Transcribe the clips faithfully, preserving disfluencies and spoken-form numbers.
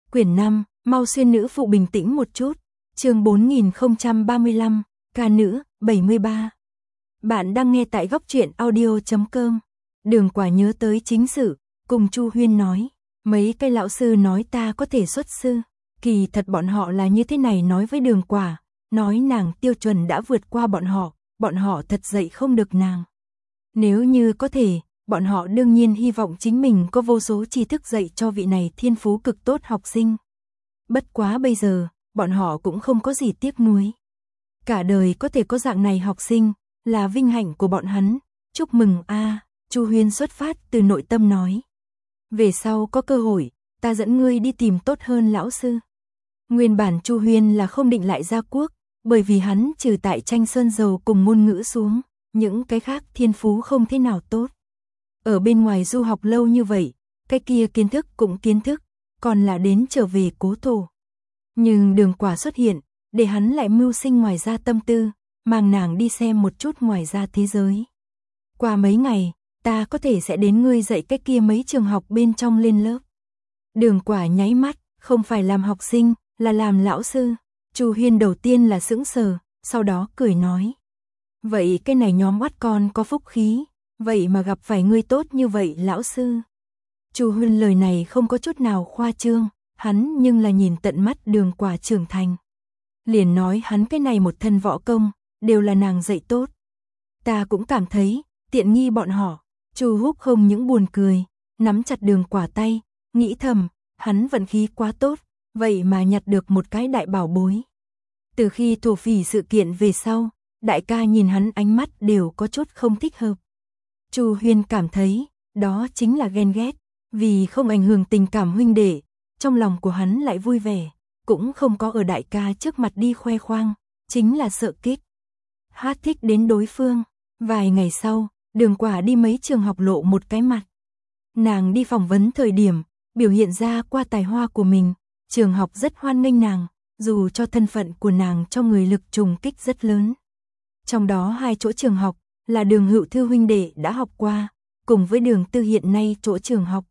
Quyển năm, mau xuyên nữ phụ bình tĩnh một chút. Chương bốn nghìn không trăm ba mươi lăm, ca nữ, bảy mươi ba. Bạn đang nghe tại góc truyện audio chấm com. Đường Quả nhớ tới chính sự, cùng Chu Huyên nói, mấy cái lão sư nói ta có thể xuất sư, kỳ thật bọn họ là như thế này nói với Đường Quả, nói nàng tiêu chuẩn đã vượt qua bọn họ, bọn họ thật dạy không được nàng. Nếu như có thể, bọn họ đương nhiên hy vọng chính mình có vô số tri thức dạy cho vị này thiên phú cực tốt học sinh. Bất quá bây giờ, bọn họ cũng không có gì tiếc nuối. Cả đời có thể có dạng này học sinh, là vinh hạnh của bọn hắn. Chúc mừng a, Chu Huyên xuất phát từ nội tâm nói. Về sau có cơ hội, ta dẫn ngươi đi tìm tốt hơn lão sư. Nguyên bản Chu Huyên là không định lại ra quốc, bởi vì hắn trừ tại tranh sơn dầu cùng ngôn ngữ xuống, những cái khác thiên phú không thế nào tốt. Ở bên ngoài du học lâu như vậy, cái kia kiến thức cũng kiến thức, còn là đến trở về cố thổ. Nhưng Đường Quả xuất hiện, để hắn lại mưu sinh ngoài ra tâm tư, mang nàng đi xem một chút ngoài ra thế giới. Qua mấy ngày, ta có thể sẽ đến ngươi dạy cái kia mấy trường học bên trong lên lớp. Đường Quả nháy mắt, không phải làm học sinh, là làm lão sư. Chu Huyên đầu tiên là sững sờ, sau đó cười nói. Vậy cái này nhóm oát con có phúc khí, vậy mà gặp phải ngươi tốt như vậy lão sư. Chu Huyên lời này không có chút nào khoa trương, hắn nhưng là nhìn tận mắt Đường Quả trưởng thành. Liền nói hắn cái này một thân võ công, đều là nàng dạy tốt. Ta cũng cảm thấy, tiện nghi bọn họ. Chu Húc không những buồn cười, nắm chặt Đường Quả tay, nghĩ thầm, hắn vận khí quá tốt, vậy mà nhặt được một cái đại bảo bối. Từ khi thổ phỉ sự kiện về sau, đại ca nhìn hắn ánh mắt đều có chút không thích hợp. Chu Huyên cảm thấy, đó chính là ghen ghét, vì không ảnh hưởng tình cảm huynh đệ, trong lòng của hắn lại vui vẻ, cũng không có ở đại ca trước mặt đi khoe khoang, chính là sợ kích. Hát thích đến đối phương, vài ngày sau, Đường Quả đi mấy trường học lộ một cái mặt. Nàng đi phỏng vấn thời điểm, biểu hiện ra qua tài hoa của mình, trường học rất hoan nghênh nàng, dù cho thân phận của nàng trong người lực trùng kích rất lớn. Trong đó hai chỗ trường học, là Đường Hữu Thư huynh đệ đã học qua, cùng với Đường Tư hiện nay chỗ trường học.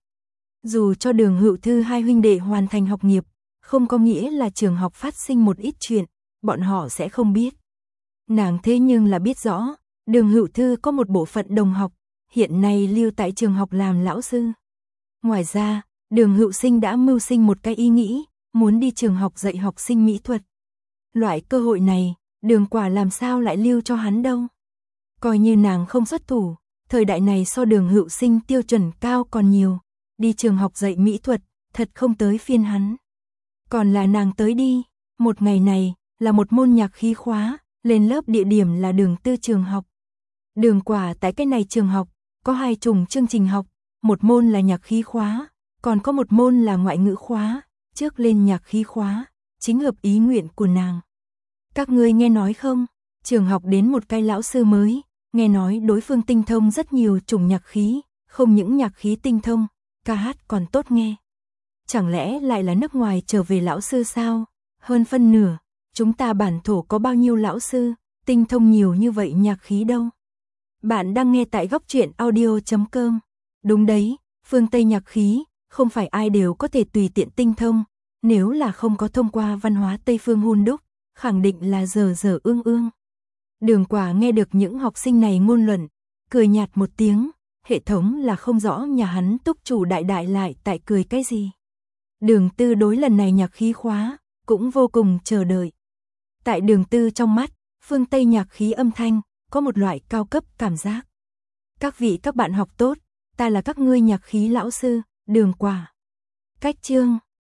Dù cho Đường Hữu Thư hai huynh đệ hoàn thành học nghiệp, không có nghĩa là trường học phát sinh một ít chuyện, bọn họ sẽ không biết. Nàng thế nhưng là biết rõ, Đường Hữu Thư có một bộ phận đồng học, hiện nay lưu tại trường học làm lão sư. Ngoài ra, Đường Hữu Sinh đã mưu sinh một cái ý nghĩ, muốn đi trường học dạy học sinh mỹ thuật. Loại cơ hội này, Đường Quả làm sao lại lưu cho hắn đâu. Coi như nàng không xuất thủ, thời đại này so Đường Hữu Sinh tiêu chuẩn cao còn nhiều, đi trường học dạy mỹ thuật, thật không tới phiên hắn. Còn là nàng tới đi, một ngày này, là một môn nhạc khí khóa, lên lớp địa điểm là Đường Tư trường học. Đường Quả tại cái này trường học, có hai chủng chương trình học, một môn là nhạc khí khóa, còn có một môn là ngoại ngữ khóa, trước lên nhạc khí khóa, chính hợp ý nguyện của nàng. Các ngươi nghe nói không, trường học đến một cái lão sư mới, nghe nói đối phương tinh thông rất nhiều chủng nhạc khí, không những nhạc khí tinh thông, ca hát còn tốt nghe. Chẳng lẽ lại là nước ngoài trở về lão sư sao? Hơn phân nửa, chúng ta bản thổ có bao nhiêu lão sư, tinh thông nhiều như vậy nhạc khí đâu. Bạn đang nghe tại góc truyện audio chấm com. Đúng đấy, phương Tây nhạc khí, không phải ai đều có thể tùy tiện tinh thông, nếu là không có thông qua văn hóa Tây phương hun đúc, khẳng định là dở dở ương ương. Đường Quả nghe được những học sinh này ngôn luận, cười nhạt một tiếng, hệ thống là không rõ nhà hắn túc chủ đại đại lại tại cười cái gì. Đường Tư đối lần này nhạc khí khóa, cũng vô cùng chờ đợi. Tại Đường Tư trong mắt, phương Tây nhạc khí âm thanh, có một loại cao cấp cảm giác. Các vị các bạn học tốt, ta là các ngươi nhạc khí lão sư, Đường Quả. Cách chương